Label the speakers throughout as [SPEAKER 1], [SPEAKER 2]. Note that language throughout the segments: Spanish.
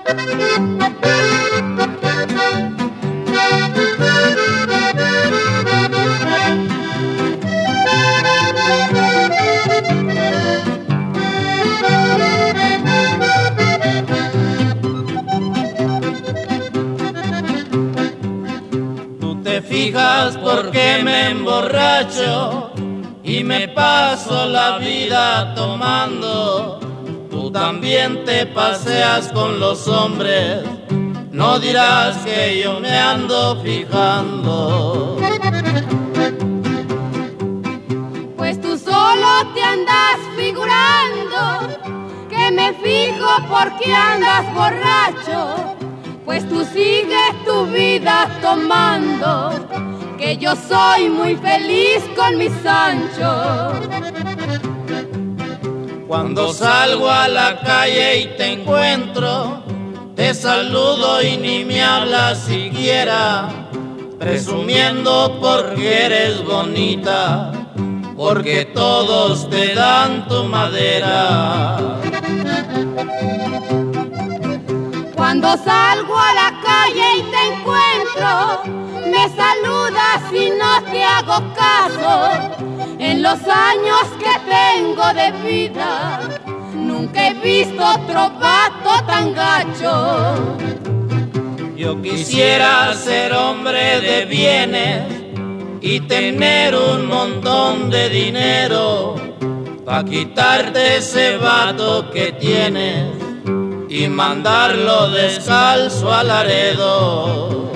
[SPEAKER 1] Te fijas porque me emborracho y me paso la vida tomando. Tú también te paseas con los hombres, no dirás que yo me ando fijando.
[SPEAKER 2] Pues tú solo te andas figurando que me fijo porque andas borracho. Pues tú sigues tu vida tomando, que yo soy muy feliz con mi Sancho.
[SPEAKER 1] Cuando salgo a la calle y te encuentro, te saludo y ni me hablas siquiera, presumiendo porque eres bonita, porque todos te dan tu madera.
[SPEAKER 2] Cuando salgo a la calle y te encuentro, me saludas y no te hago caso. En los años que tengo de vida, nunca he visto otro vato tan gacho.
[SPEAKER 1] Yo quisiera ser hombre de bienes y tener un montón de dinero, pa' quitarte ese vato que tienes y mandarlo descalzo al Laredo.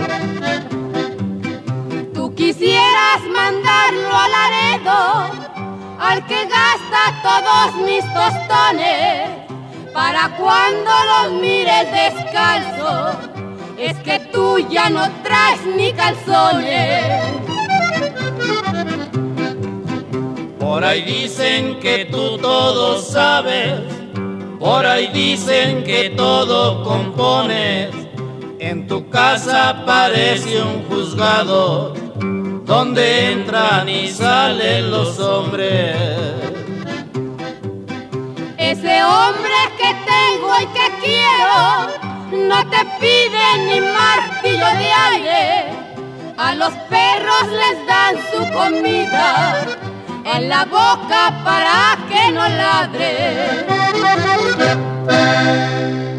[SPEAKER 2] Tú quisieras mandarlo a Laredo, al que gasta todos mis tostones, para cuando los mires descalzo, es que tú ya no traes ni calzones.
[SPEAKER 1] Por ahí dicen que tú todo sabes, por ahí dicen que todo compones. En tu casa parece un juzgado donde entran y salen los hombres.
[SPEAKER 2] Ese hombre que tengo y que quiero no te pide ni martillo de aire. A los perros les dan su comida en la boca para que no ladre.